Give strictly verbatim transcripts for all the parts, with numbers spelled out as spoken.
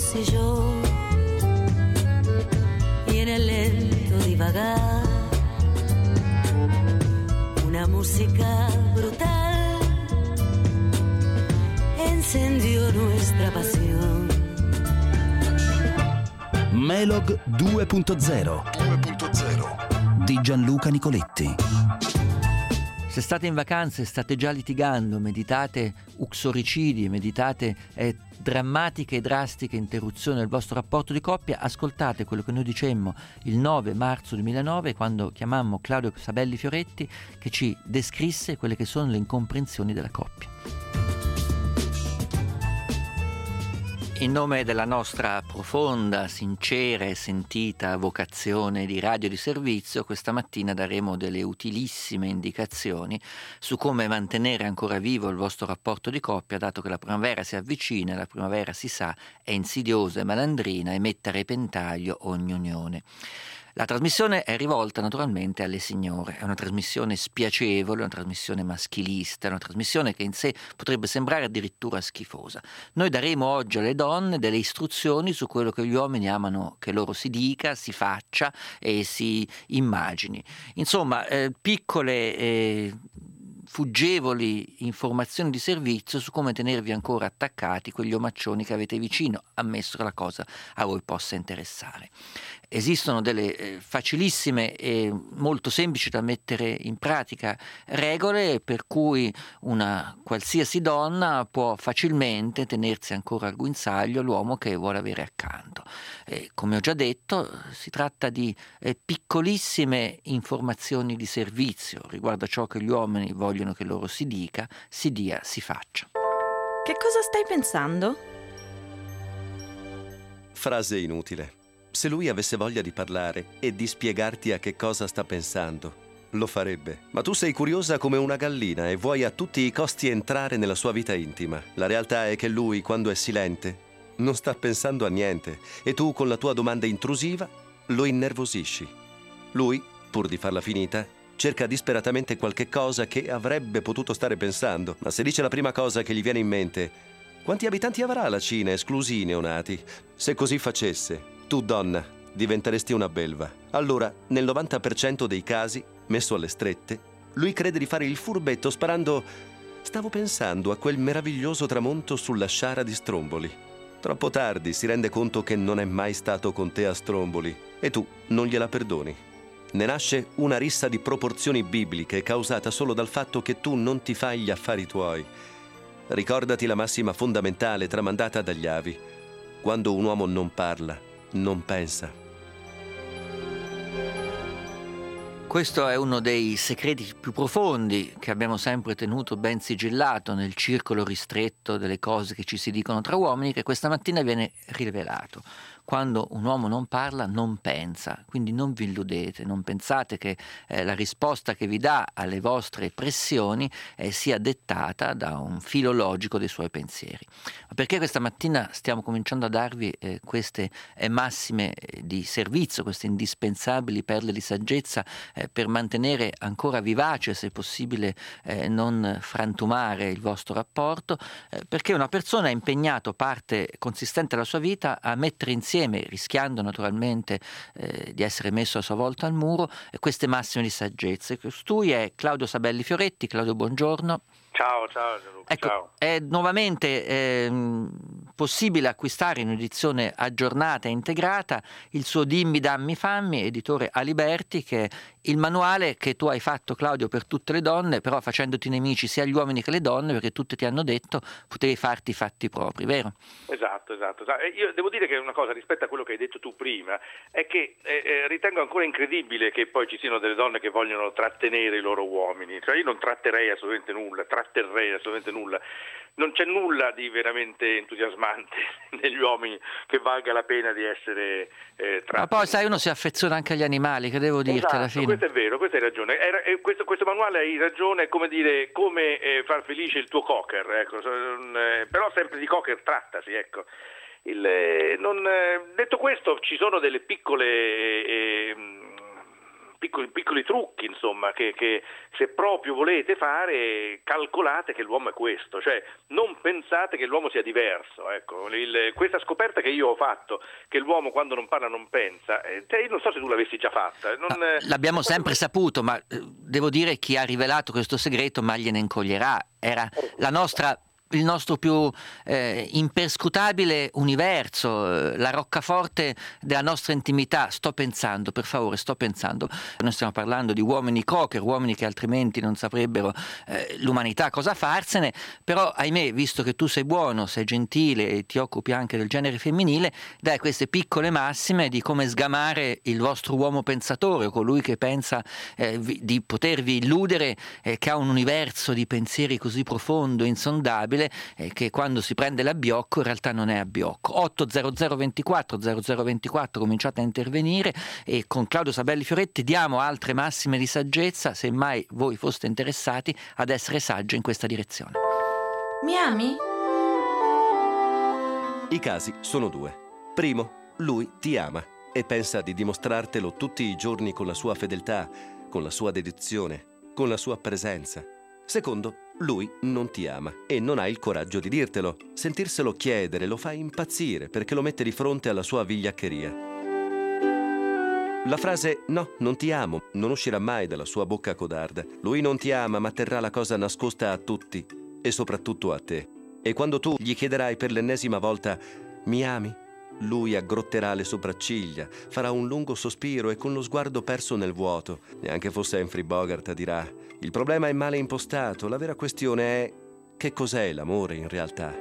fossi yo y en el lento divagar una música brutal encendió nuestra pasión. Melog due punto zero di Gianluca Nicoletti. Se state in vacanze, state già litigando, meditate uxoricidi, meditate eh, drammatiche e drastiche interruzioni del vostro rapporto di coppia, ascoltate quello che noi dicemmo il nove marzo duemilanove quando chiamammo Claudio Sabelli Fioretti, che ci descrisse quelle che sono le incomprensioni della coppia. In nome della nostra profonda, sincera e sentita vocazione di radio di servizio, questa mattina daremo delle utilissime indicazioni su come mantenere ancora vivo il vostro rapporto di coppia, dato che la primavera si avvicina, la primavera si sa è insidiosa e malandrina e mette a repentaglio ogni unione. La trasmissione è rivolta naturalmente alle signore, è una trasmissione spiacevole, una trasmissione maschilista, una trasmissione che in sé potrebbe sembrare addirittura schifosa. Noi daremo oggi alle donne delle istruzioni su quello che gli uomini amano che loro si dica, si faccia e si immagini. Insomma, eh, piccole e fuggevoli informazioni di servizio su come tenervi ancora attaccati quegli omaccioni che avete vicino, ammesso che la cosa a voi possa interessare. Esistono delle eh, facilissime e molto semplici da mettere in pratica regole per cui una qualsiasi donna può facilmente tenersi ancora al guinzaglio l'uomo che vuole avere accanto. Eh, come ho già detto, si tratta di eh, piccolissime informazioni di servizio riguardo a ciò che gli uomini vogliono che loro si dica, si dia, si faccia. Che cosa stai pensando? Frase inutile. Se lui avesse voglia di parlare e di spiegarti a che cosa sta pensando, lo farebbe. Ma tu sei curiosa come una gallina e vuoi a tutti i costi entrare nella sua vita intima. La realtà è che lui, quando è silente, non sta pensando a niente e tu, con la tua domanda intrusiva, lo innervosisci. Lui, pur di farla finita, cerca disperatamente qualche cosa che avrebbe potuto stare pensando, ma se dice la prima cosa che gli viene in mente: quanti abitanti avrà la Cina, esclusi i neonati? Se così facesse, tu, donna, diventeresti una belva. Allora, nel novanta per cento dei casi, messo alle strette, lui crede di fare il furbetto sparando: stavo pensando a quel meraviglioso tramonto sulla sciara di Stromboli. Troppo tardi si rende conto che non è mai stato con te a Stromboli e tu non gliela perdoni. Ne nasce una rissa di proporzioni bibliche causata solo dal fatto che tu non ti fai gli affari tuoi. Ricordati la massima fondamentale tramandata dagli avi: quando un uomo non parla, non pensa. Questo è uno dei segreti più profondi che abbiamo sempre tenuto ben sigillato nel circolo ristretto delle cose che ci si dicono tra uomini, che questa mattina viene rivelato. Quando un uomo non parla, non pensa, quindi non vi illudete, non pensate che eh, la risposta che vi dà alle vostre pressioni eh, sia dettata da un filo logico dei suoi pensieri. Ma perché questa mattina stiamo cominciando a darvi eh, queste eh, massime eh, di servizio, queste indispensabili perle di saggezza eh, per mantenere ancora vivace, se possibile eh, non frantumare il vostro rapporto? Eh, perché una persona ha impegnato parte consistente della sua vita a mettere insieme, rischiando naturalmente eh, di essere messo a sua volta al muro, eh, queste massime di saggezza. Costui è Claudio Sabelli Fioretti. Claudio, buongiorno. Ciao, ciao Gianluca. Ecco, ciao. È nuovamente eh, possibile acquistare in un'edizione aggiornata e integrata il suo Dimmi Dammi Fammi, editore Aliberti, che è il manuale che tu hai fatto, Claudio, per tutte le donne, però facendoti nemici sia gli uomini che le donne, perché tutte ti hanno detto potevi farti i fatti propri, vero? Esatto, esatto, esatto. Io devo dire che una cosa rispetto a quello che hai detto tu prima è che eh, eh, ritengo ancora incredibile che poi ci siano delle donne che vogliono trattenere i loro uomini. Cioè io non tratterei assolutamente nulla, tratterrei assolutamente nulla. Non c'è nulla di veramente entusiasmante negli uomini che valga la pena di essere eh, trattenuti. Ma poi sai, uno si affeziona anche agli animali, che devo dirti, esatto, alla fine. Questo è vero, questa hai ragione. Era, eh, questo, questo manuale hai ragione, è come dire, come eh, far felice il tuo cocker, ecco. Eh, però sempre di cocker trattasi, ecco. Il, eh, non, eh, detto questo, ci sono delle piccole eh, piccoli, piccoli trucchi, insomma, che, che se proprio volete fare, calcolate che l'uomo è questo, cioè non pensate che l'uomo sia diverso. Ecco, il, questa scoperta che io ho fatto, che l'uomo quando non parla non pensa, eh, io non so se tu l'avessi già fatta. Non, no, l'abbiamo sempre saputo, ma eh, devo dire chi ha rivelato questo segreto mai gliene incoglierà. Era la nostra... il nostro più eh, imperscrutabile universo, eh, la roccaforte della nostra intimità. Sto pensando, per favore, sto pensando. Noi stiamo parlando di uomini Crocker, uomini che altrimenti non saprebbero eh, l'umanità cosa farsene, però ahimè, visto che tu sei buono, sei gentile e ti occupi anche del genere femminile, dai queste piccole massime di come sgamare il vostro uomo pensatore, o colui che pensa eh, vi, di potervi illudere, eh, che ha un universo di pensieri così profondo, insondabile, Eh, che quando si prende l'abbiocco in realtà non è abbiocco. otto zero zero ventiquattro zero zero ventiquattro, cominciate a intervenire e con Claudio Sabelli Fioretti diamo altre massime di saggezza, se mai voi foste interessati ad essere saggi in questa direzione. Mi ami? I casi sono due. Primo, lui ti ama e pensa di dimostrartelo tutti i giorni con la sua fedeltà, con la sua dedizione, con la sua presenza. Secondo, lui non ti ama e non ha il coraggio di dirtelo. Sentirselo chiedere lo fa impazzire perché lo mette di fronte alla sua vigliaccheria. La frase «no, non ti amo» non uscirà mai dalla sua bocca codarda. Lui non ti ama, ma terrà la cosa nascosta a tutti e soprattutto a te. E quando tu gli chiederai per l'ennesima volta «mi ami?», lui aggrotterà le sopracciglia, farà un lungo sospiro e con lo sguardo perso nel vuoto, neanche fosse Humphrey Bogart, dirà «il problema è male impostato, la vera questione è che cos'è l'amore in realtà».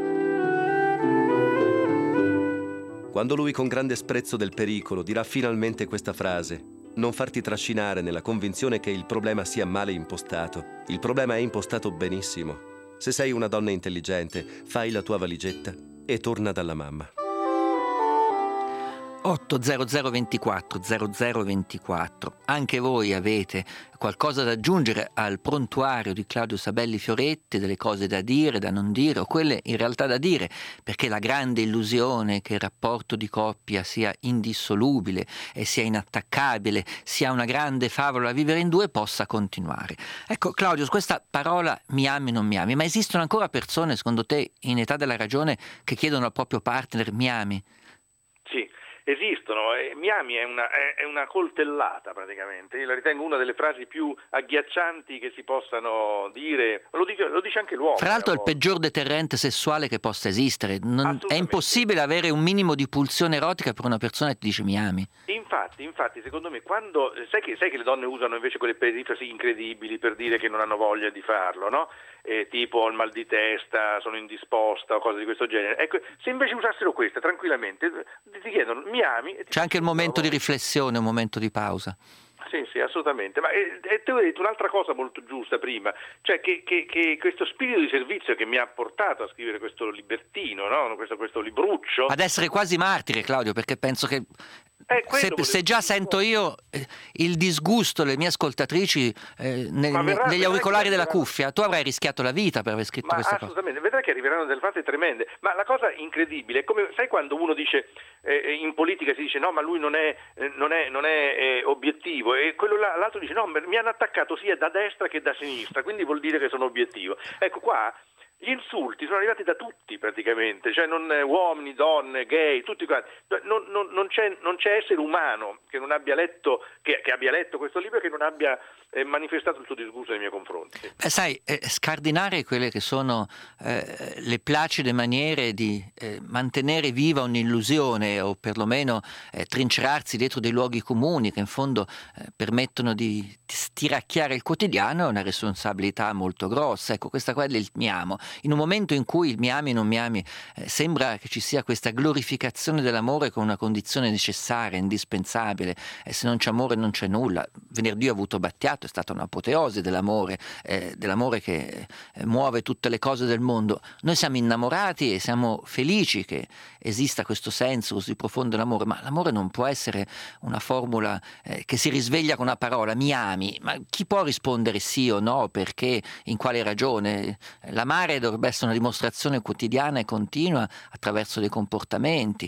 Quando lui con grande sprezzo del pericolo dirà finalmente questa frase, non farti trascinare nella convinzione che il problema sia male impostato. Il problema è impostato benissimo. Se sei una donna intelligente, fai la tua valigetta e torna dalla mamma. otto zero zero ventiquattro zero zero ventiquattro. Anche voi avete qualcosa da aggiungere al prontuario di Claudio Sabelli Fioretti, delle cose da dire, da non dire, o quelle in realtà da dire, perché la grande illusione che il rapporto di coppia sia indissolubile e sia inattaccabile, sia una grande favola a vivere in due, possa continuare. Ecco, Claudio, questa parola mi ami non mi ami, ma esistono ancora persone, secondo te, in età della ragione, che chiedono al proprio partner mi ami? Sì. Esistono, e mi ami è una, è, è una coltellata praticamente, io la ritengo una delle frasi più agghiaccianti che si possano dire, lo dice, lo dice anche l'uomo. Fra l'altro è il peggior deterrente sessuale che possa esistere, non, è impossibile avere un minimo di pulsione erotica per una persona che ti dice mi ami. Infatti, infatti, secondo me, quando sai che, sai che le donne usano invece quelle perifrasi incredibili per dire che non hanno voglia di farlo, no? Eh, tipo ho il mal di testa, sono indisposta o cose di questo genere. Ecco, se invece usassero queste tranquillamente, ti chiedono mi ami? E ti C'è anche il momento di riflessione, un momento di pausa. Sì, sì, assolutamente. Ma e, e te ho detto un'altra cosa molto giusta prima, cioè che, che, che questo spirito di servizio che mi ha portato a scrivere questo libertino, no? questo, questo libruccio. Ad essere quasi martire, Claudio, perché penso che Eh, se, se già sento io eh, il disgusto delle mie ascoltatrici eh, nel, verrà, negli auricolari della verrà. cuffia, tu avrai rischiato la vita per aver scritto Ma questa cosa. assolutamente, vedrai che arriveranno delle fasi tremende. Ma la cosa incredibile è come, sai quando uno dice eh, in politica si dice no, ma lui non è, eh, non è, non è eh, obiettivo, e quello là, l'altro dice no, mi hanno attaccato sia da destra che da sinistra, quindi vuol dire che sono obiettivo. Ecco qua. Gli insulti sono arrivati da tutti praticamente, cioè non uomini, donne, gay, tutti quanti. Non, non, non, c'è, non c'è essere umano che non abbia letto, che, che abbia letto questo libro e che non abbia eh, manifestato il suo disgusto nei miei confronti. Beh, sai, eh, scardinare quelle che sono eh, le placide maniere di eh, mantenere viva un'illusione o perlomeno eh, trincerarsi dietro dei luoghi comuni che in fondo eh, permettono di, di stiracchiare il quotidiano è una responsabilità molto grossa. Ecco, questa qua è il mi amo. In un momento in cui il mi ami non mi ami eh, sembra che ci sia questa glorificazione dell'amore come una condizione necessaria, indispensabile, e se non c'è amore non c'è nulla. Venerdì ho avuto Battiato, è stata un'apoteosi dell'amore, eh, dell'amore che eh, muove tutte le cose del mondo. Noi siamo innamorati e siamo felici che esista questo senso così profondo dell'amore, ma l'amore non può essere una formula eh, che si risveglia con una parola, mi ami, ma chi può rispondere sì o no, perché, in quale ragione? L'amare dovrebbe essere una dimostrazione quotidiana e continua attraverso dei comportamenti.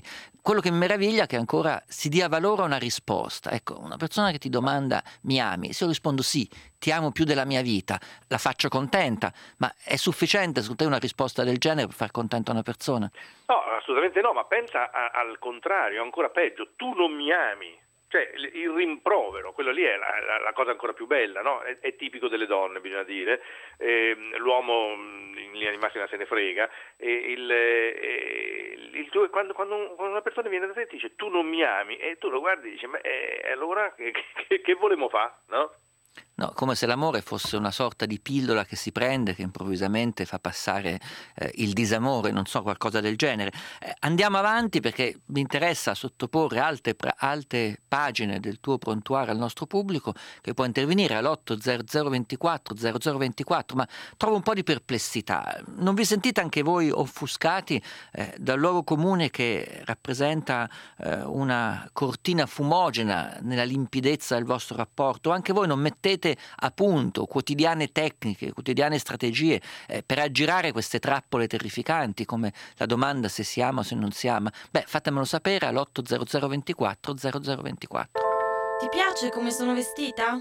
quello che mi meraviglia è che ancora si dia valore a una risposta. Ecco, una persona che ti domanda mi ami, se io rispondo sì, ti amo più della mia vita, la faccio contenta, ma è sufficiente secondo te una risposta del genere per far contenta una persona? No, assolutamente no, ma pensa a, al contrario, ancora peggio, tu non mi ami. Cioè il rimprovero, quello lì è la, la, la cosa ancora più bella, no? È, è tipico delle donne, bisogna dire, eh, l'uomo in linea di massima se ne frega, e il, eh, il tuo, quando, quando, quando una persona viene da te e ti dice tu non mi ami, e tu lo guardi e dici ma eh, allora che, che, che volemo fare, no? No, come se l'amore fosse una sorta di pillola che si prende, che improvvisamente fa passare eh, il disamore, non so, qualcosa del genere. Eh, andiamo avanti perché mi interessa sottoporre alte, alte pagine del tuo prontuario al nostro pubblico, che può intervenire all'otto zero zero ventiquattro zero zero ventiquattro, ma trovo un po' di perplessità. Non vi sentite anche voi offuscati eh, dal luogo comune che rappresenta eh, una cortina fumogena nella limpidezza del vostro rapporto? Anche voi non mettete a punto quotidiane tecniche, quotidiane strategie eh, per aggirare queste trappole terrificanti come la domanda se si ama o se non si ama? Beh, fatemelo sapere all'otto zero zero ventiquattro zero zero ventiquattro. Ti piace come sono vestita?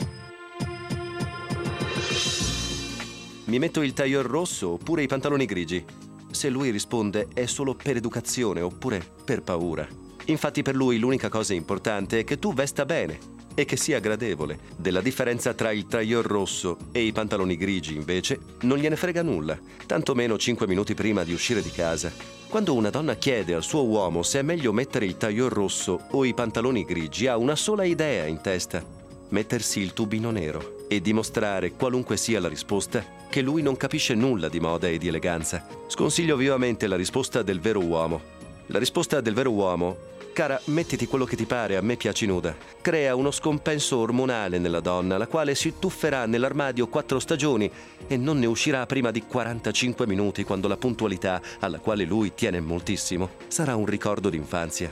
Mi metto il tailleur rosso oppure i pantaloni grigi? Se lui risponde è solo per educazione oppure per paura. Infatti per lui l'unica cosa importante è che tu vesta bene e che sia gradevole. Della differenza tra il tailleur rosso e i pantaloni grigi, invece, non gliene frega nulla, tantomeno cinque minuti prima di uscire di casa. Quando una donna chiede al suo uomo se è meglio mettere il tailleur rosso o i pantaloni grigi, ha una sola idea in testa: mettersi il tubino nero e dimostrare, qualunque sia la risposta, che lui non capisce nulla di moda e di eleganza. Sconsiglio vivamente la risposta del vero uomo. La risposta del vero uomo: cara, mettiti quello che ti pare, a me piaci nuda. Crea uno scompenso ormonale nella donna, la quale si tufferà nell'armadio quattro stagioni e non ne uscirà prima di quarantacinque minuti, quando la puntualità, alla quale lui tiene moltissimo, sarà un ricordo d'infanzia.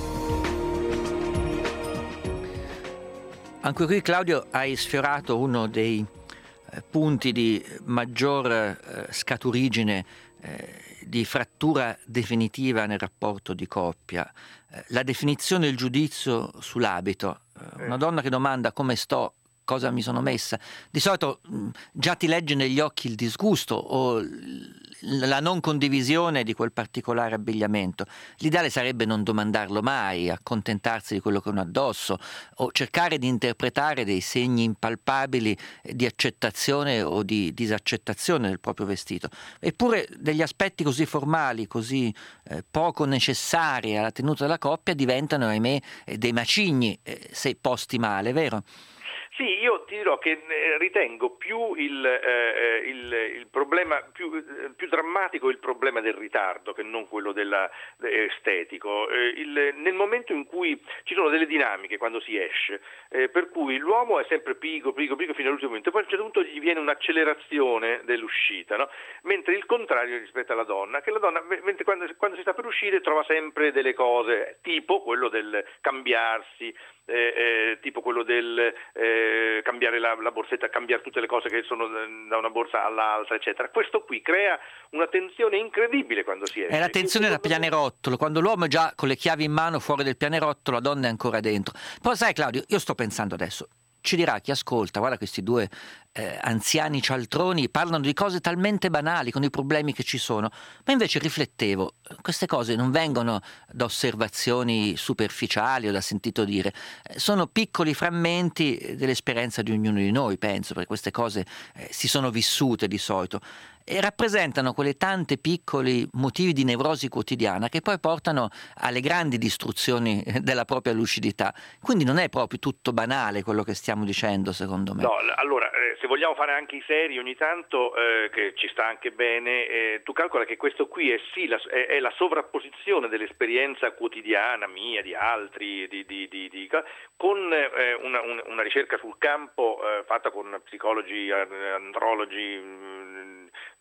Anche qui, Claudio, hai sfiorato uno dei eh, punti di maggior eh, scaturigine eh, di frattura definitiva nel rapporto di coppia. Eh, la definizione e il giudizio sull'abito. Eh, una donna che domanda come sto, cosa mi sono messa, di solito mh, già ti legge negli occhi il disgusto o l- la non condivisione di quel particolare abbigliamento. L'ideale sarebbe non domandarlo mai, accontentarsi di quello che uno ha addosso o cercare di interpretare dei segni impalpabili di accettazione o di disaccettazione del proprio vestito. Eppure degli aspetti così formali, così eh, poco necessari alla tenuta della coppia diventano, ahimè, eh, dei macigni eh, se posti male, vero? Sì, io ti dirò che ritengo più il, eh, il, il problema più, più drammatico il problema del ritardo che non quello della, estetico. Eh, il, nel momento in cui ci sono delle dinamiche quando si esce, eh, per cui l'uomo è sempre pigo, pigo, pigo fino all'ultimo momento, poi a un certo punto gli viene un'accelerazione dell'uscita, no? Mentre il contrario rispetto alla donna, che la donna mentre quando, quando si sta per uscire trova sempre delle cose, tipo quello del cambiarsi, eh, eh, tipo quello del eh, cambiare la, la borsetta, cambiare tutte le cose che sono da una borsa all'altra, eccetera. Questo qui crea una tensione incredibile quando si esce. È la tensione da pianerottolo, quando l'uomo è già con le chiavi in mano fuori del pianerottolo, la donna è ancora dentro. Però sai, Claudio, io sto pensando adesso, ci dirà chi ascolta, guarda, questi due eh, anziani cialtroni parlano di cose talmente banali, con i problemi che ci sono, ma invece riflettevo, queste cose non vengono da osservazioni superficiali o da sentito dire, eh, sono piccoli frammenti dell'esperienza di ognuno di noi, penso, perché queste cose eh, si sono vissute di solito e rappresentano quelle tante piccoli motivi di nevrosi quotidiana che poi portano alle grandi distruzioni della propria lucidità. Quindi non è proprio tutto banale quello che stiamo dicendo, secondo me. No, allora, eh, se vogliamo fare anche i seri ogni tanto, eh, che ci sta anche bene, eh, tu calcola che questo qui è sì la, è, è la sovrapposizione dell'esperienza quotidiana mia, di altri, di, di, di, di, con eh, una, una, una ricerca sul campo eh, fatta con psicologi, andrologi, mh,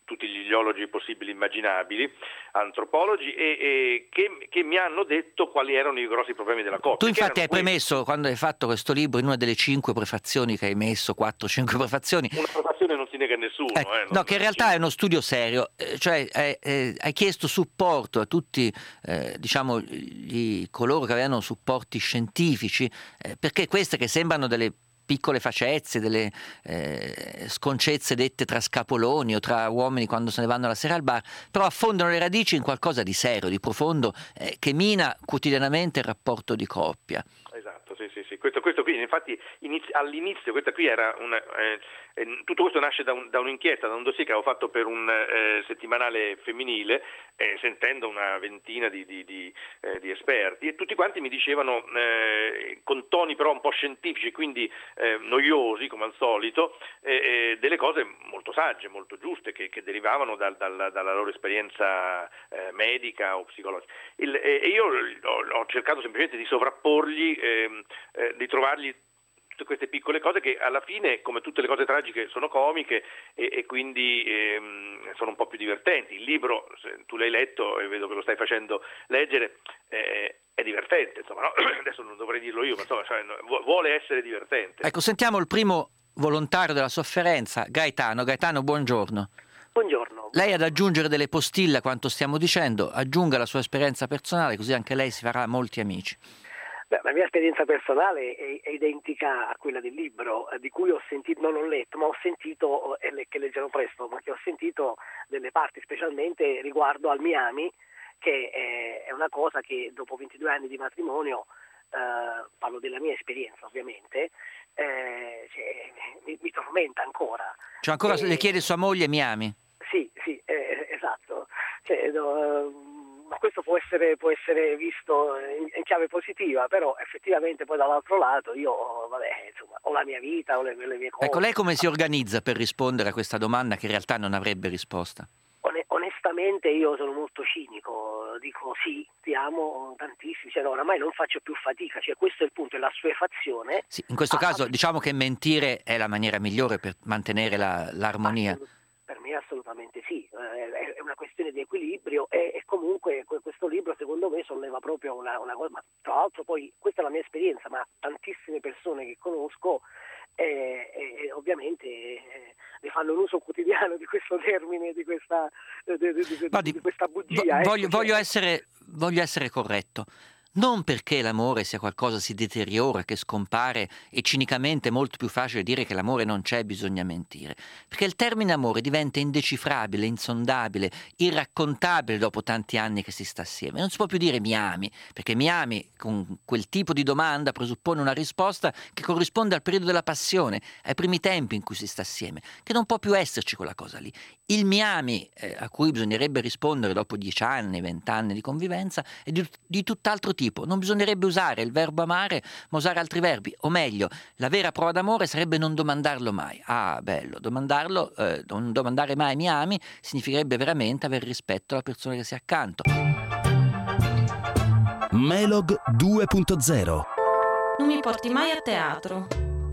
tutti gli ideologi possibili e immaginabili, antropologi, e, e che, che mi hanno detto quali erano i grossi problemi della coppia. Tu infatti hai questi. premesso, quando hai fatto questo libro, in una delle cinque prefazioni che hai messo, quattro cinque prefazioni, Una prefazione non si nega a nessuno. Eh, eh, no, non- che in realtà è uno studio serio, eh, cioè eh, eh, hai chiesto supporto a tutti, eh, diciamo, gli, coloro che avevano supporti scientifici, eh, perché queste che sembrano delle piccole facezze, delle eh, sconcezze dette tra scapoloni o tra uomini quando se ne vanno la sera al bar, però affondano le radici in qualcosa di serio, di profondo, eh, che mina quotidianamente il rapporto di coppia. Esatto, sì, sì, sì. Questo, questo qui, infatti, inizi- all'inizio questa qui era una, eh, eh, tutto questo nasce da, un, da un'inchiesta, da un dossier che avevo fatto per un eh, settimanale femminile, eh, sentendo una ventina di, di, di, eh, di esperti, e tutti quanti mi dicevano, eh, con toni però un po' scientifici, quindi eh, noiosi come al solito, eh, eh, delle cose molto sagge, molto giuste, che, che derivavano dal, dal, dalla loro esperienza eh, medica o psicologica. Il, e io ho, ho cercato semplicemente di sovrapporgli, ehm, eh, di trovargli tutte queste piccole cose che alla fine, come tutte le cose tragiche, sono comiche e, e quindi ehm, sono un po' più divertenti. Il libro, se tu l'hai letto e vedo che lo stai facendo leggere, eh, è divertente, insomma, no? Adesso non dovrei dirlo io, ma insomma, cioè, vuole essere divertente. Ecco, sentiamo il primo volontario della sofferenza, Gaetano. Gaetano, buongiorno. Buongiorno. Lei ad aggiungere delle postille a quanto stiamo dicendo, aggiunga la sua esperienza personale, così anche lei si farà molti amici. Beh, la mia esperienza personale è, è identica a quella del libro, eh, di cui ho sentito, non ho letto, ma ho sentito, eh, che leggerò presto, ma che ho sentito delle parti, specialmente riguardo al Miami, che è, è una cosa che dopo ventidue anni di matrimonio, eh, parlo della mia esperienza ovviamente, eh, cioè, mi, mi tormenta ancora. Cioè ancora Eh, le chiede sua moglie Miami? Sì, sì, eh, esatto. Cioè, no, ma questo può essere, può essere visto in, in chiave positiva, però effettivamente poi dall'altro lato io, vabbè, insomma, ho la mia vita, ho le, le mie cose. Ecco, lei come si organizza per rispondere a questa domanda che in realtà non avrebbe risposta? One- onestamente io sono molto cinico, dico sì, ti amo tantissimo, cioè, no, oramai non faccio più fatica, cioè questo è il punto, è la assuefazione. Sì, in questo Ah, caso ah, diciamo che mentire è la maniera migliore per mantenere la- l'armonia. Assolut- Per me assolutamente sì, eh, è una questione di equilibrio e, e comunque que- questo libro secondo me solleva proprio una, una cosa, ma tra l'altro poi questa è la mia esperienza, ma tantissime persone che conosco eh, eh, ovviamente eh, ne fanno un uso quotidiano di questo termine, di questa, di, di- di- No, di- di questa bugia. vo- ecco, voglio, cioè- voglio essere, voglio essere corretto. Non perché l'amore sia qualcosa si deteriora, che scompare, e cinicamente è molto più facile dire che l'amore non c'è, bisogna mentire. Perché il termine amore diventa indecifrabile, insondabile, irraccontabile dopo tanti anni che si sta assieme. Non si può più dire mi ami, perché mi ami con quel tipo di domanda presuppone una risposta che corrisponde al periodo della passione, ai primi tempi in cui si sta assieme, che non può più esserci quella cosa lì. Il mi ami, eh, a cui bisognerebbe rispondere dopo dieci anni, vent'anni di convivenza, è di, di tutt'altro tipo. Non bisognerebbe usare il verbo amare, ma usare altri verbi. O meglio, la vera prova d'amore sarebbe non domandarlo mai. Ah, bello, domandarlo, eh, non domandare mai mi ami, significherebbe veramente avere rispetto alla persona che si ha accanto. Melog due punto zero. Non mi porti mai a teatro.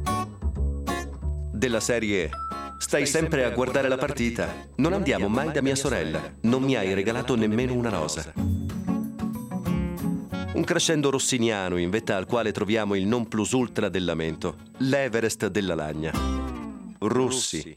Della serie Stai sempre a guardare la partita? Non andiamo mai da mia sorella. Non mi hai regalato nemmeno una rosa. Un crescendo rossiniano in vetta al quale troviamo il non plus ultra del lamento, l'Everest della lagna. Russi.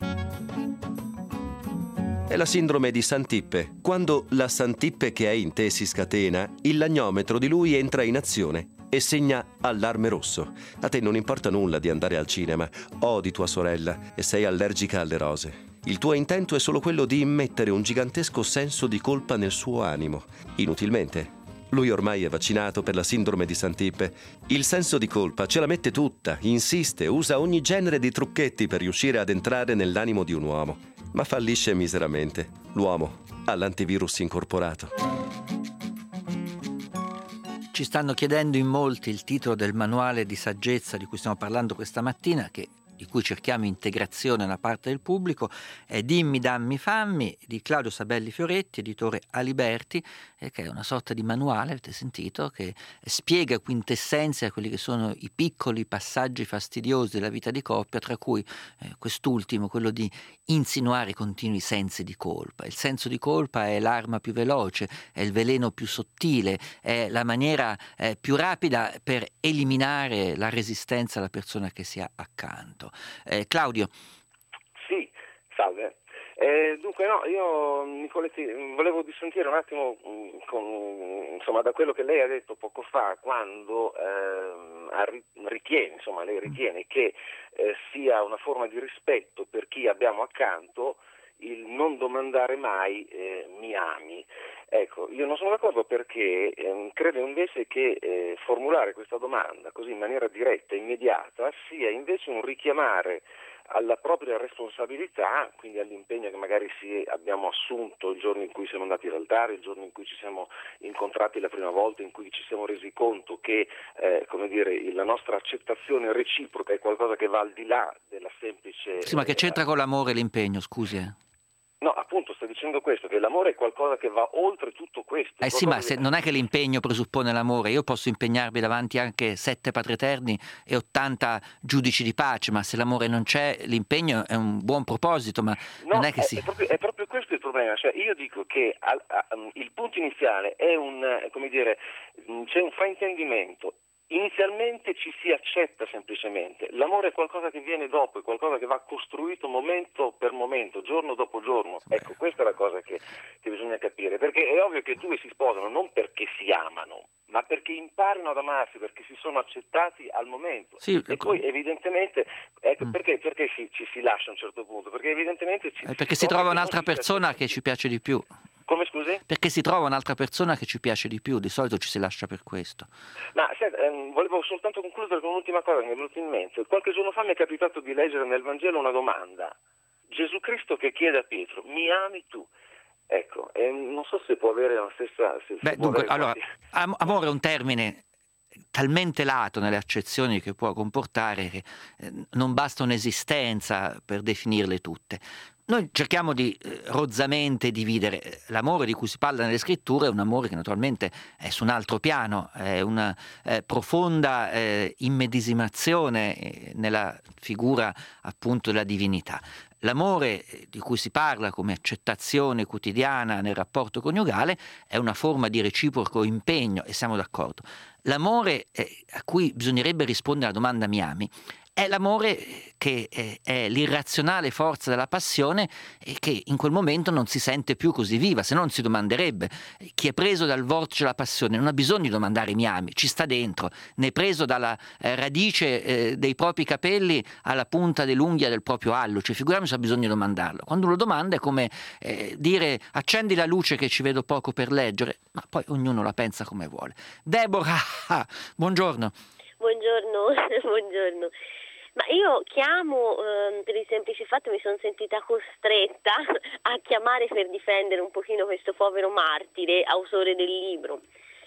È la sindrome di Santippe. Quando la Santippe che è in te si scatena, il lagnometro di lui entra in azione e segna allarme rosso. A te non importa nulla di andare al cinema, odi tua sorella e sei allergica alle rose. Il tuo intento è solo quello di immettere un gigantesco senso di colpa nel suo animo. Inutilmente. Lui ormai è vaccinato per la sindrome di Santippe. Il senso di colpa ce la mette tutta, insiste, usa ogni genere di trucchetti per riuscire ad entrare nell'animo di un uomo. Ma fallisce miseramente. L'uomo ha l'antivirus incorporato. Ci stanno chiedendo in molti il titolo del manuale di saggezza di cui stiamo parlando questa mattina, che di cui cerchiamo integrazione da parte del pubblico, è Dimmi, dammi, fammi di Claudio Sabelli Fioretti, editore Aliberti, eh, che è una sorta di manuale, avete sentito, che spiega, quintessenzia quelli che sono i piccoli passaggi fastidiosi della vita di coppia, tra cui eh, quest'ultimo, quello di insinuare continui sensi di colpa. Il senso di colpa è l'arma più veloce, è il veleno più sottile, è la maniera eh, più rapida per eliminare la resistenza alla persona che si ha accanto. Eh, Claudio. Sì, salve. Eh, dunque no, io Nicoletti volevo dissentire un attimo con, insomma, da quello che lei ha detto poco fa, quando eh, ritiene, insomma, lei ritiene che eh, sia una forma di rispetto per chi abbiamo accanto il non domandare mai eh, mi ami. Ecco, io non sono d'accordo perché eh, credo invece che eh, formulare questa domanda così in maniera diretta e immediata sia invece un richiamare alla propria responsabilità, quindi all'impegno che magari sì, abbiamo assunto il giorno in cui siamo andati all'altare, il giorno in cui ci siamo incontrati la prima volta, in cui ci siamo resi conto che eh, come dire, la nostra accettazione reciproca è qualcosa che va al di là della semplice... Sì, ma che c'entra con l'amore e l'impegno, scusi? Eh. No, appunto, sto dicendo questo, che l'amore è qualcosa che va oltre tutto questo. Eh sì, ma se, non è che l'impegno presuppone l'amore. Io posso impegnarmi davanti anche sette padri eterni e ottanta giudici di pace, ma se l'amore non c'è, l'impegno è un buon proposito, ma no, non è che è, si... è, proprio, è proprio questo il problema. Cioè, io dico che al, a, il punto iniziale è un, come dire, c'è un fraintendimento. Inizialmente ci si accetta semplicemente, l'amore è qualcosa che viene dopo, è qualcosa che va costruito momento per momento, giorno dopo giorno. Ecco, questa è la cosa che, che bisogna capire, perché è ovvio che due si sposano non perché si amano, ma perché imparano ad amarsi, perché si sono accettati al momento. Sì, e poi evidentemente, ecco, mm. perché, perché si, ci si lascia a un certo punto? Perché evidentemente ci, eh, perché si, si trova un'altra persona che ci piace di più. Come scusi? Perché si trova un'altra persona che ci piace di più, di solito ci si lascia per questo. Ma senta, ehm, volevo soltanto concludere con un'ultima cosa che mi è venuta in mente. Qualche giorno fa mi è capitato di leggere nel Vangelo una domanda. Gesù Cristo che chiede a Pietro, mi ami tu? Ecco, e non so se può avere la stessa... Se, Beh, se dunque, allora, quanti... amore è un termine talmente lato nelle accezioni che può comportare che eh, non basta un'esistenza per definirle tutte. Noi cerchiamo di eh, rozzamente dividere. L'amore di cui si parla nelle scritture è un amore che naturalmente è su un altro piano, è una eh, profonda eh, immedesimazione eh, nella figura appunto della divinità. L'amore di cui si parla come accettazione quotidiana nel rapporto coniugale è una forma di reciproco impegno, e siamo d'accordo. L'amore eh, a cui bisognerebbe rispondere alla domanda mi ami è l'amore che è, è l'irrazionale forza della passione e che in quel momento non si sente più così viva, se no non si domanderebbe. Chi è preso dal vortice della passione non ha bisogno di domandare mi ami, ci sta dentro, ne è preso dalla eh, radice eh, dei propri capelli alla punta dell'unghia del proprio alluce, figuriamoci se ha bisogno di domandarlo. Quando lo domanda è come eh, dire accendi la luce che ci vedo poco per leggere, ma poi ognuno la pensa come vuole. Deborah, buongiorno. Buongiorno, buongiorno. Ma io chiamo eh, per il semplice fatto che mi sono sentita costretta a chiamare per difendere un pochino questo povero martire, autore del libro,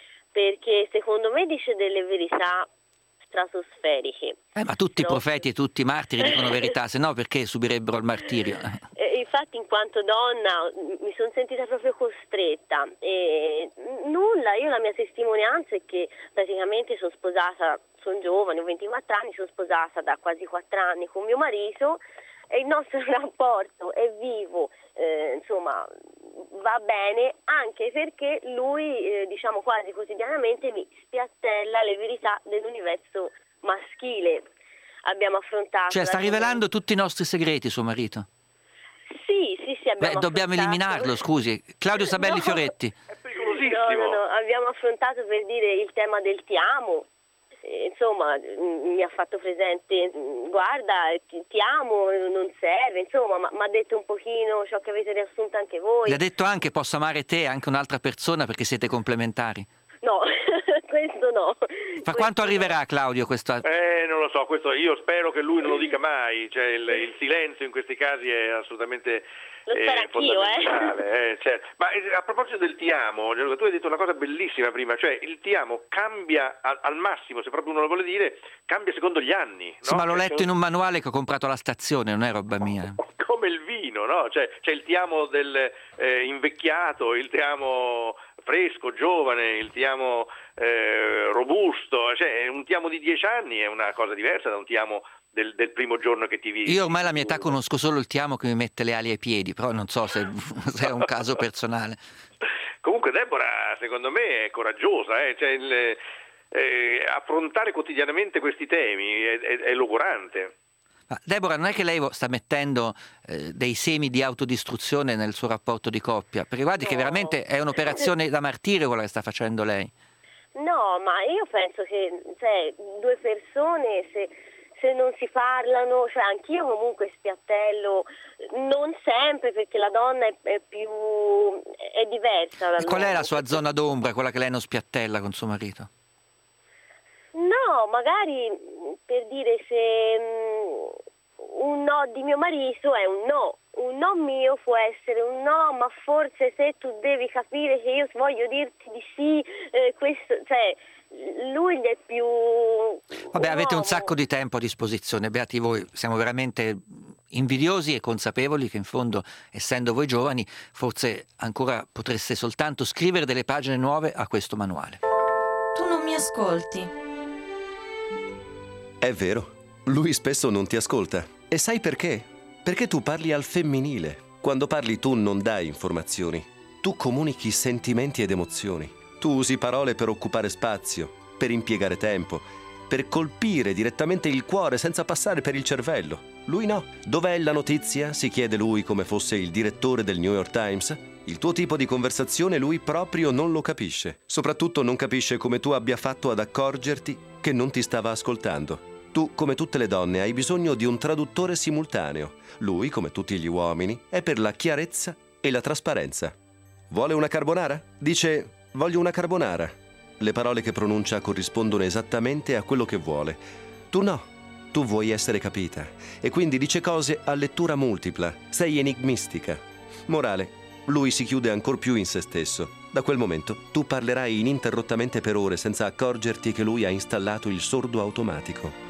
perché secondo me dice delle verità stratosferiche. Eh, ma tutti no? i profeti e tutti i martiri dicono verità, se no perché subirebbero il martirio? Eh, infatti in quanto donna mi sono sentita proprio costretta. E nulla, io la mia testimonianza è che praticamente sono sposata, sono giovane, ho ventiquattro anni, sono sposata da quasi quattro anni con mio marito e il nostro rapporto è vivo, eh, insomma va bene, anche perché lui eh, diciamo quasi quotidianamente mi spiattella le verità dell'universo maschile. Abbiamo affrontato... Cioè sta rivelando tutti i nostri segreti suo marito? Sì, sì, sì, abbiamo Beh, dobbiamo affrontato... eliminarlo, scusi. Claudio Sabelli no, Fioretti. È pericolosissimo. No, no, no, abbiamo affrontato per dire il tema del ti amo. Insomma, mi ha fatto presente, guarda, ti, ti amo, non serve, insomma, ma mi ha detto un pochino ciò che avete riassunto anche voi. Le ha detto anche posso amare te e anche un'altra persona perché siete complementari? No, questo no. Fra quanto arriverà, Claudio, questa... Eh, non lo so, no, questo io spero che lui non lo dica mai, cioè il, il silenzio in questi casi è assolutamente Lo spero eh, anch'io, fondamentale. eh. Eh, certo. Ma eh, a proposito del ti amo, Gianluca, tu hai detto una cosa bellissima prima, cioè il ti amo cambia a, al massimo, se proprio uno lo vuole dire, cambia secondo gli anni. No? Sì, ma l'ho Cioè, letto in un manuale che ho comprato alla stazione, non è roba mia. Come il vino, no? Cioè c'è il ti amo del eh, invecchiato, il ti amo fresco, giovane, il ti amo eh, robusto, cioè un ti amo di dieci anni è una cosa diversa da un ti amo del, del primo giorno che ti vedi. Io ormai alla mia età conosco solo il ti amo che mi mette le ali ai piedi, però non so se, se è un caso personale. Comunque Deborah secondo me è coraggiosa, eh? Cioè, il, eh, affrontare quotidianamente questi temi è, è, è logorante. Ma Deborah, non è che lei sta mettendo eh, dei semi di autodistruzione nel suo rapporto di coppia? Perché guardi No. che veramente è un'operazione da martirio quella che sta facendo lei. No, ma io penso che cioè, due persone se, se non si parlano, cioè anch'io comunque spiattello, non sempre, perché la donna è, è più è diversa. E qual è la sua zona d'ombra, quella che lei non spiattella con suo marito? No, magari per dire se mh, un no di mio marito è un no, un no mio può essere un no, ma forse se tu devi capire che io voglio dirti di sì, eh, questo, cioè lui è più... Vabbè, avete un uomo. sacco di tempo a disposizione, beati voi, siamo veramente invidiosi e consapevoli che in fondo, essendo voi giovani, forse ancora potreste soltanto scrivere delle pagine nuove a questo manuale. Tu non mi ascolti. È vero, lui spesso non ti ascolta. E sai perché? Perché tu parli al femminile. Quando parli tu non dai informazioni. Tu comunichi sentimenti ed emozioni. Tu usi parole per occupare spazio, per impiegare tempo, per colpire direttamente il cuore senza passare per il cervello. Lui no. Dov'è la notizia? Si chiede lui come fosse il direttore del New York Times. Il tuo tipo di conversazione lui proprio non lo capisce. Soprattutto non capisce come tu abbia fatto ad accorgerti che non ti stava ascoltando. Tu, come tutte le donne, hai bisogno di un traduttore simultaneo. Lui, come tutti gli uomini, è per la chiarezza e la trasparenza. Vuole una carbonara? Dice, voglio una carbonara. Le parole che pronuncia corrispondono esattamente a quello che vuole. Tu no. Tu vuoi essere capita. E quindi dice cose a lettura multipla. Sei enigmistica. Morale, lui si chiude ancor più in se stesso. Da quel momento tu parlerai ininterrottamente per ore senza accorgerti che lui ha installato il sordo automatico.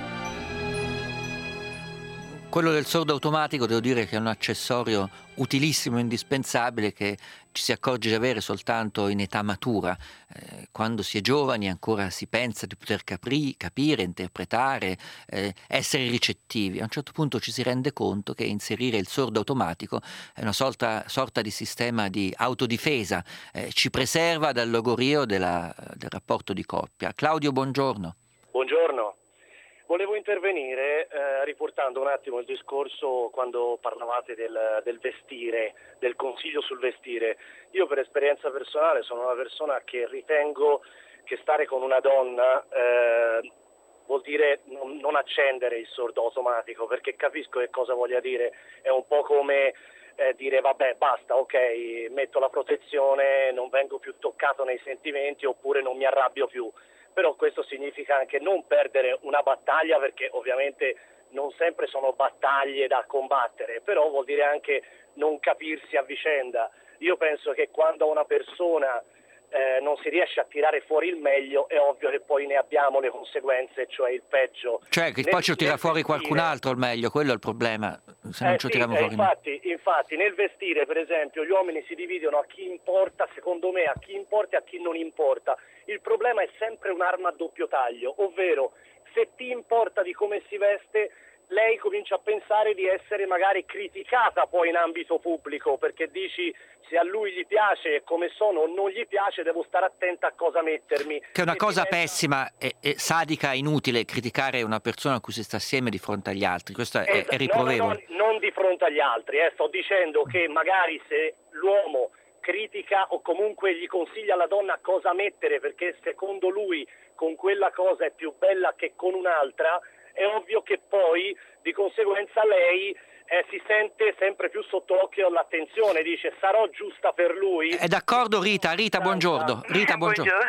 Quello del sordo automatico devo dire che è un accessorio utilissimo e indispensabile che ci si accorge di avere soltanto in età matura. Eh, quando si è giovani ancora si pensa di poter capri, capire, interpretare, eh, essere ricettivi. A un certo punto ci si rende conto che inserire il sordo automatico è una sorta, sorta di sistema di autodifesa, eh, ci preserva dal logorio della, del rapporto di coppia. Claudio, buongiorno. Buongiorno. Volevo intervenire eh, riportando un attimo il discorso quando parlavate del, del vestire, del consiglio sul vestire. Io per esperienza personale sono una persona che ritengo che stare con una donna eh, vuol dire non, non accendere il sordo automatico, perché capisco che cosa voglia dire. È un po' come eh, dire vabbè basta, ok, metto la protezione, non vengo più toccato nei sentimenti oppure non mi arrabbio più. Però questo significa anche non perdere una battaglia, perché ovviamente non sempre sono battaglie da combattere, però vuol dire anche non capirsi a vicenda. Io penso che quando una persona eh, non si riesce a tirare fuori il meglio, è ovvio che poi ne abbiamo le conseguenze, cioè il peggio. Cioè che nel, poi ci tira fuori vestire, qualcun altro il meglio, quello è il problema, se non eh, ci sì, tiriamo eh, fuori infatti, infatti nel vestire per esempio gli uomini si dividono a chi importa, secondo me, a chi importa e a chi non importa. Il problema è sempre un'arma a doppio taglio, ovvero se ti importa di come si veste, lei comincia a pensare di essere magari criticata poi in ambito pubblico, perché dici se a lui gli piace come sono o non gli piace devo stare attenta a cosa mettermi. Che è una e cosa diventa... pessima e, e sadica, inutile criticare una persona a cui si sta assieme di fronte agli altri, questo è, Esatto. è riprovevole. No, no, no, non di fronte agli altri, eh. Sto dicendo che magari se l'uomo critica o comunque gli consiglia alla donna cosa mettere perché secondo lui con quella cosa è più bella che con un'altra, è ovvio che poi di conseguenza lei eh, si sente sempre più sotto occhio l'attenzione, dice sarò giusta per lui. È d'accordo Rita? Rita buongiorno. Rita buongiorno.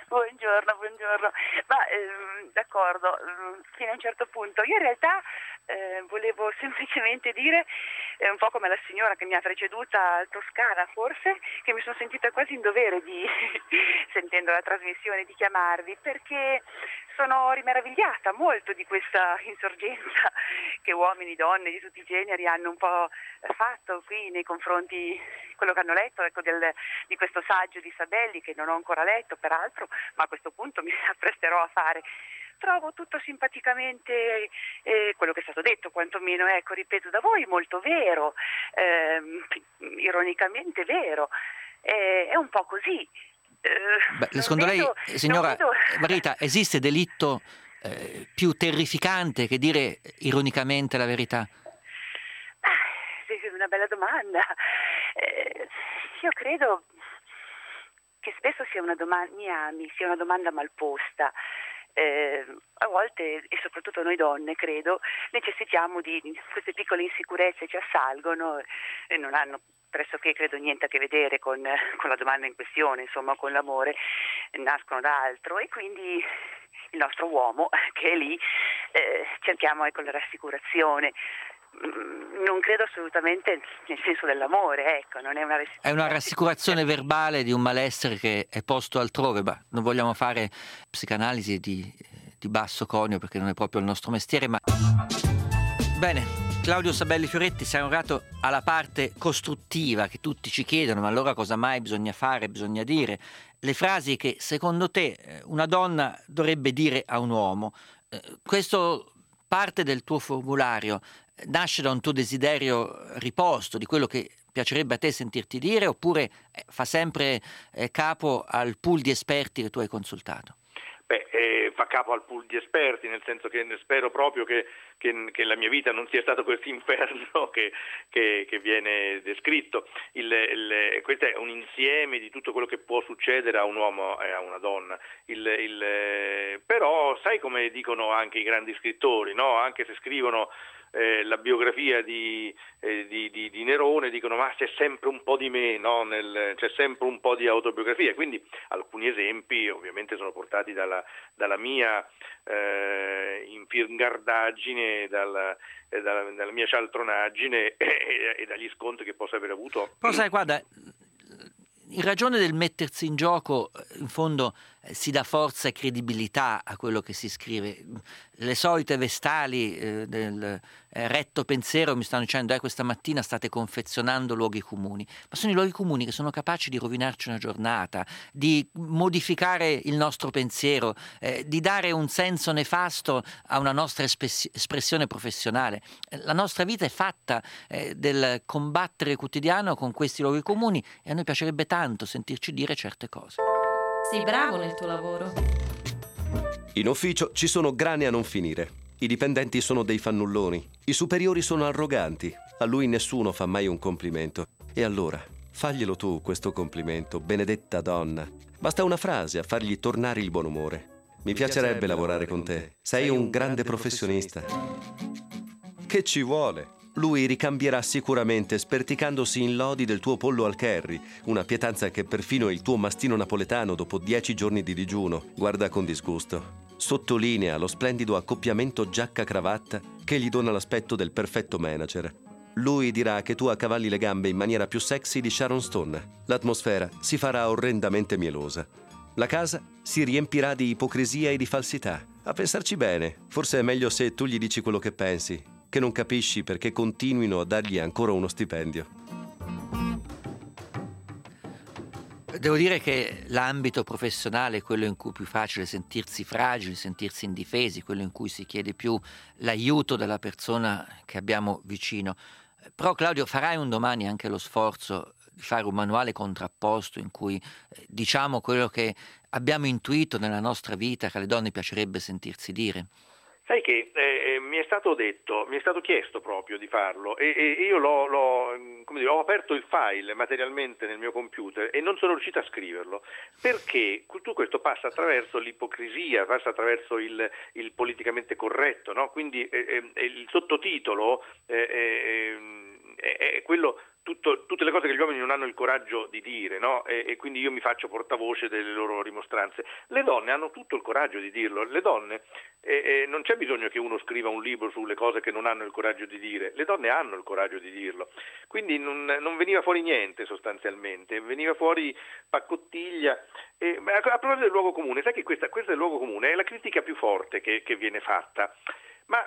Buongiorno, buongiorno. Ma ehm, d'accordo, ehm, fino a un certo punto. Io in realtà eh, volevo semplicemente dire, eh, un po' come la signora che mi ha preceduta al Toscana forse, che mi sono sentita quasi in dovere di, sentendo la trasmissione, di chiamarvi, perché sono rimeravigliata molto di questa insorgenza che uomini, donne di tutti i generi hanno un po' fatto qui nei confronti, quello che hanno letto, ecco, del, di questo saggio di Sabelli, che non ho ancora letto peraltro, ma a questo punto mi appresterò a fare. Trovo tutto simpaticamente eh, quello che è stato detto, quantomeno, ecco, ripeto, da voi molto vero, ehm, ironicamente vero, eh, è un po' così. Eh, Beh, secondo vedo, lei, signora vedo... Marita, esiste delitto eh, più terrificante che dire ironicamente la verità? Ah, è una bella domanda. Eh, io credo che spesso sia una domanda, mi ami, sia una domanda mal posta. Eh, a volte, e soprattutto noi donne, credo, necessitiamo di queste piccole insicurezze, ci assalgono e non hanno pressoché, credo, niente a che vedere con, con la domanda in questione, insomma, con l'amore, nascono da altro, e quindi il nostro uomo che è lì, eh, cerchiamo, ecco, la rassicurazione. Non credo assolutamente nel senso dell'amore, ecco, non è una rassicurazione. È una rassicurazione verbale di un malessere che è posto altrove. Bah, non vogliamo fare psicanalisi di, di basso conio perché non è proprio il nostro mestiere, ma... Bene, Claudio Sabelli Fioretti, siamo arrivati alla parte costruttiva che tutti ci chiedono, ma allora cosa mai bisogna fare, bisogna dire? Le frasi che secondo te una donna dovrebbe dire a un uomo. Questo parte del tuo formulario nasce da un tuo desiderio riposto di quello che piacerebbe a te sentirti dire, oppure fa sempre eh, capo al pool di esperti che tu hai consultato? Beh, eh, fa capo al pool di esperti, nel senso che spero proprio che, che, che la mia vita non sia stato questo inferno che, che, che viene descritto. Il, il, questo è un insieme di tutto quello che può succedere a un uomo e a una donna. Il, il, però sai come dicono anche i grandi scrittori, no? Anche se scrivono Eh, la biografia di, eh, di, di, di Nerone, dicono ma c'è sempre un po' di me, no? Nel, c'è sempre un po' di autobiografia, quindi alcuni esempi ovviamente sono portati dalla, dalla mia eh, infingardaggine, dalla, eh, dalla, dalla mia cialtronaggine e, e dagli scontri che posso aver avuto. Però sai, guarda, in ragione del mettersi in gioco, in fondo eh, si dà forza e credibilità a quello che si scrive. Le solite vestali eh, del eh, retto pensiero mi stanno dicendo eh, questa mattina state confezionando luoghi comuni, ma sono i luoghi comuni che sono capaci di rovinarci una giornata, di modificare il nostro pensiero, eh, di dare un senso nefasto a una nostra espres- espressione professionale. La nostra vita è fatta eh, del combattere quotidiano con questi luoghi comuni e a noi piacerebbe tanto sentirci dire certe cose. Sei bravo nel tuo lavoro. In ufficio ci sono grane a non finire. I dipendenti sono dei fannulloni. I superiori sono arroganti. A lui nessuno fa mai un complimento. E allora, faglielo tu questo complimento, benedetta donna. Basta una frase a fargli tornare il buon umore. Mi piacerebbe lavorare con te. Sei un grande professionista. Che ci vuole? Lui ricambierà sicuramente sperticandosi in lodi del tuo pollo al curry, una pietanza che perfino il tuo mastino napoletano dopo dieci giorni di digiuno guarda con disgusto. Sottolinea lo splendido accoppiamento giacca-cravatta che gli dona l'aspetto del perfetto manager. Lui dirà che tu accavalli le gambe in maniera più sexy di Sharon Stone. L'atmosfera si farà orrendamente mielosa. La casa si riempirà di ipocrisia e di falsità. A pensarci bene, forse è meglio se tu gli dici quello che pensi, che non capisci perché continuino a dargli ancora uno stipendio. Devo dire che l'ambito professionale è quello in cui è più facile sentirsi fragili, sentirsi indifesi, quello in cui si chiede più l'aiuto della persona che abbiamo vicino. Però Claudio, farai un domani anche lo sforzo di fare un manuale contrapposto in cui eh, diciamo quello che abbiamo intuito nella nostra vita che alle donne piacerebbe sentirsi dire? Sai che eh, mi è stato detto, mi è stato chiesto proprio di farlo e, e io l'ho, l'ho, come dire, ho aperto il file materialmente nel mio computer e non sono riuscito a scriverlo perché tutto questo passa attraverso l'ipocrisia, passa attraverso il, il politicamente corretto, no? Quindi eh, eh, il sottotitolo eh, eh, è, è quello, tutto, tutte le cose che gli uomini non hanno il coraggio di dire, no? E, e quindi io mi faccio portavoce delle loro rimostranze. Le donne hanno tutto il coraggio di dirlo, le donne, eh, eh, non c'è bisogno che uno scriva un libro sulle cose che non hanno il coraggio di dire, le donne hanno il coraggio di dirlo, quindi non, non veniva fuori niente sostanzialmente, veniva fuori paccottiglia. E, a proposito del luogo comune, sai che questa, questo è il luogo comune, è la critica più forte che, che viene fatta, ma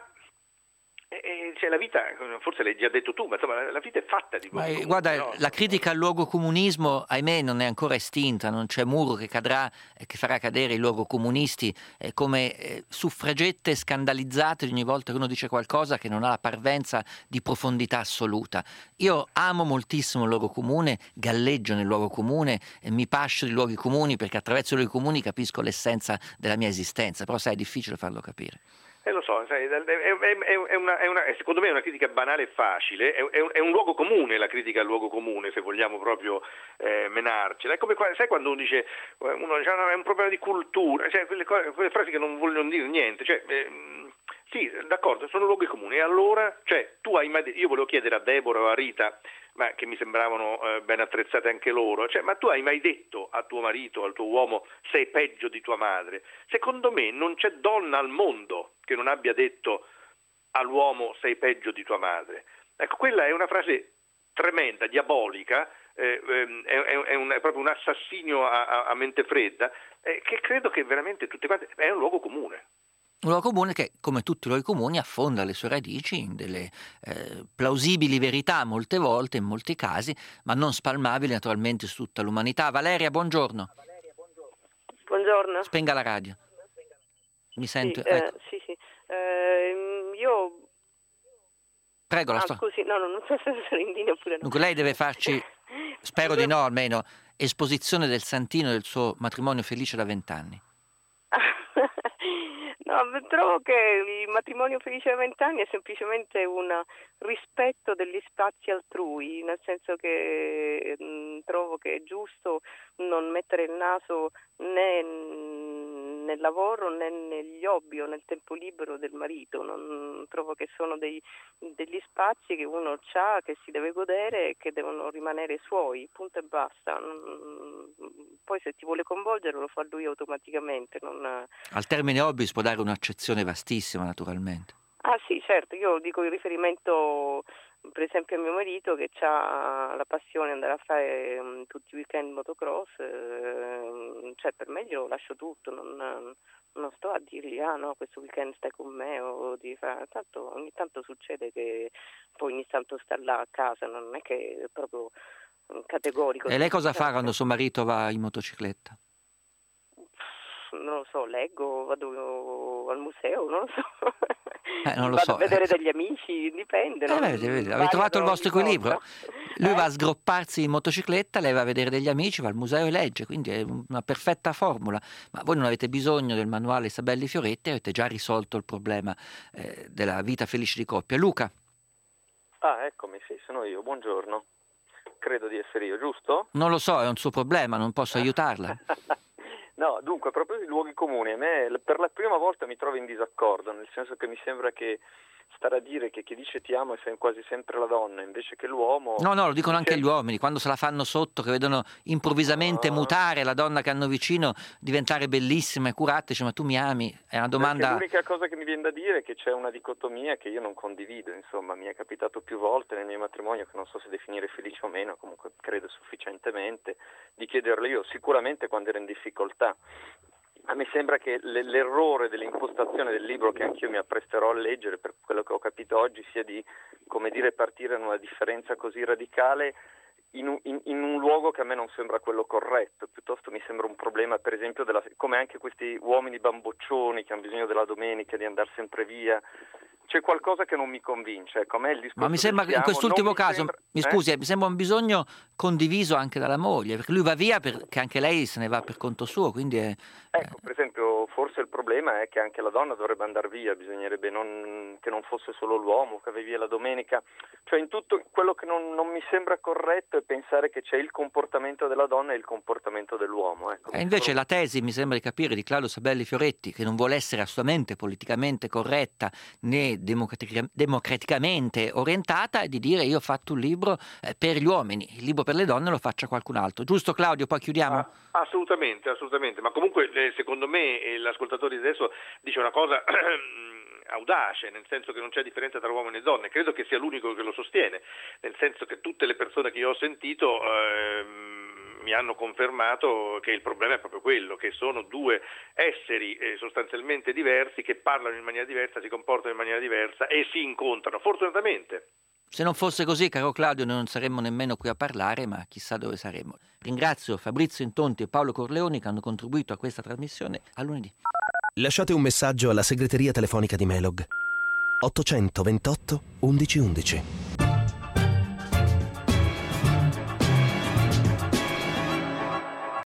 eh, cioè la vita, forse l'hai già detto tu, ma insomma la vita è fatta di luoghi comuni. Guarda, no? la critica al luogo comunismo, ahimè, non è ancora estinta, non c'è muro che cadrà e che farà cadere i luogo comunisti, eh, come eh, suffragette scandalizzate ogni volta che uno dice qualcosa che non ha la parvenza di profondità assoluta. Io amo moltissimo il luogo comune, galleggio nel luogo comune, eh, mi pascio di luoghi comuni perché attraverso i luoghi comuni capisco l'essenza della mia esistenza, però sai, è difficile farlo capire. Eh lo so, sai, è, è, è una, è una, secondo me è una critica banale e facile, è, è, è un luogo comune la critica al luogo comune, se vogliamo proprio eh, menarcela. È come sai quando uno dice, uno dice no, è un problema di cultura, cioè quelle, quelle frasi che non vogliono dire niente, cioè, eh, sì, d'accordo, sono luoghi comuni, e allora, cioè, tu hai mai, io volevo chiedere a Deborah o a Rita, ma che mi sembravano eh, ben attrezzate anche loro, cioè, ma tu hai mai detto a tuo marito, al tuo uomo, sei peggio di tua madre? Secondo me non c'è donna al mondo che non abbia detto all'uomo sei peggio di tua madre. Ecco, quella è una frase tremenda, diabolica, eh, è, è, è, un, è proprio un assassinio a, a, a mente fredda, eh, che credo che veramente tutte quante, è un luogo comune. Un luogo comune che, come tutti i luoghi comuni, affonda le sue radici in delle eh, plausibili verità molte volte, in molti casi, ma non spalmabili naturalmente su tutta l'umanità. Valeria, buongiorno. Buongiorno. Spenga la radio. Mi sento. Sì, eh, ecco. sì, sì. Eh, io... Prego, la ah, sto... scusi, no, no, non so se sono in linea oppure no. Dunque lei deve farci, spero di no almeno, esposizione del santino del suo matrimonio felice da vent'anni. No, trovo che il matrimonio felice da vent'anni è semplicemente un rispetto degli spazi altrui, nel senso che mh, trovo che è giusto non mettere il naso né nel lavoro né negli hobby o nel tempo libero del marito. Non, trovo che sono dei, degli spazi che uno ha, che si deve godere e che devono rimanere suoi, punto e basta. Non, poi se ti vuole coinvolgere lo fa lui automaticamente. Non... Al termine hobby si può dare un'accezione vastissima naturalmente. Ah sì, certo, io dico in riferimento per esempio a mio marito che ha la passione di andare a fare um, tutti i weekend motocross, eh, cioè per me glielo lascio tutto, non, non sto a dirgli ah no questo weekend stai con me o di fare, tanto ogni tanto succede che poi ogni tanto sta là a casa, non è che è proprio categorico. E lei cosa fa quando suo marito va in motocicletta? Non lo so, leggo, vado al museo, non lo so. Eh, non lo vado so. a vedere degli amici, dipende. Eh, non... vedi, vedi. Avete trovato il vostro equilibrio? Lui eh? va a sgropparsi in motocicletta, lei va a vedere degli amici, va al museo e legge, quindi è una perfetta formula. Ma voi non avete bisogno del manuale Sabelli Fioretti, avete già risolto il problema eh, della vita felice di coppia. Luca? Ah, eccomi, sì, sono io, buongiorno. Credo di essere io, giusto? Non lo so, è un suo problema, non posso aiutarla. No, dunque, proprio i luoghi comuni, a me per la prima volta mi trovo in disaccordo, nel senso che mi sembra che stare a dire che chi dice ti amo è quasi sempre la donna invece che l'uomo... No, no, lo dicono anche gli uomini, quando se la fanno sotto, che vedono improvvisamente no. mutare la donna che hanno vicino, diventare bellissima e curata, dice ma tu mi ami? È una domanda... Perché l'unica cosa che mi viene da dire è che c'è una dicotomia che io non condivido, insomma, mi è capitato più volte nel mio matrimonio, che non so se definire felice o meno, comunque credo sufficientemente, di chiederle io, sicuramente quando ero in difficoltà. A me sembra che l'errore dell'impostazione del libro, che anch'io mi appresterò a leggere, per quello che ho capito oggi, sia di, come dire, partire da una differenza così radicale in un, in, in un luogo che a me non sembra quello corretto, piuttosto mi sembra un problema, per esempio, della, come anche questi uomini bamboccioni che hanno bisogno della domenica di andare sempre via. C'è qualcosa che non mi convince, ecco, a me il discorso. Ma mi sembra che in quest'ultimo caso, sembra, mi scusi, eh? mi sembra un bisogno condiviso anche dalla moglie, perché lui va via perché anche lei se ne va per conto suo, quindi è... Ecco, per esempio, forse il problema è che anche la donna dovrebbe andare via, bisognerebbe non, che non fosse solo l'uomo che va via la domenica. Cioè in tutto quello che non, non mi sembra corretto è pensare che c'è il comportamento della donna e il comportamento dell'uomo. Ecco. E invece la tesi, mi sembra di capire, di Claudio Sabelli Fioretti, che non vuole essere assolutamente politicamente corretta né democratica- democraticamente orientata, è di dire io ho fatto un libro eh, per gli uomini, il libro per le donne lo faccia qualcun altro. Giusto Claudio? Poi chiudiamo? Ah, assolutamente, assolutamente. Ma comunque eh, secondo me eh, l'ascoltatore di adesso dice una cosa audace, nel senso che non c'è differenza tra uomini e donne. Credo che sia l'unico che lo sostiene, nel senso che tutte le persone che io ho sentito ehm, mi hanno confermato che il problema è proprio quello, che sono due esseri eh, sostanzialmente diversi, che parlano in maniera diversa, si comportano in maniera diversa e si incontrano, fortunatamente. Se non fosse così, caro Claudio, noi non saremmo nemmeno qui a parlare, ma chissà dove saremmo. Ringrazio Fabrizio Intonti e Paolo Corleoni che hanno contribuito a questa trasmissione. A lunedì. Lasciate un messaggio alla segreteria telefonica di Melog ottocento ventotto undici undici.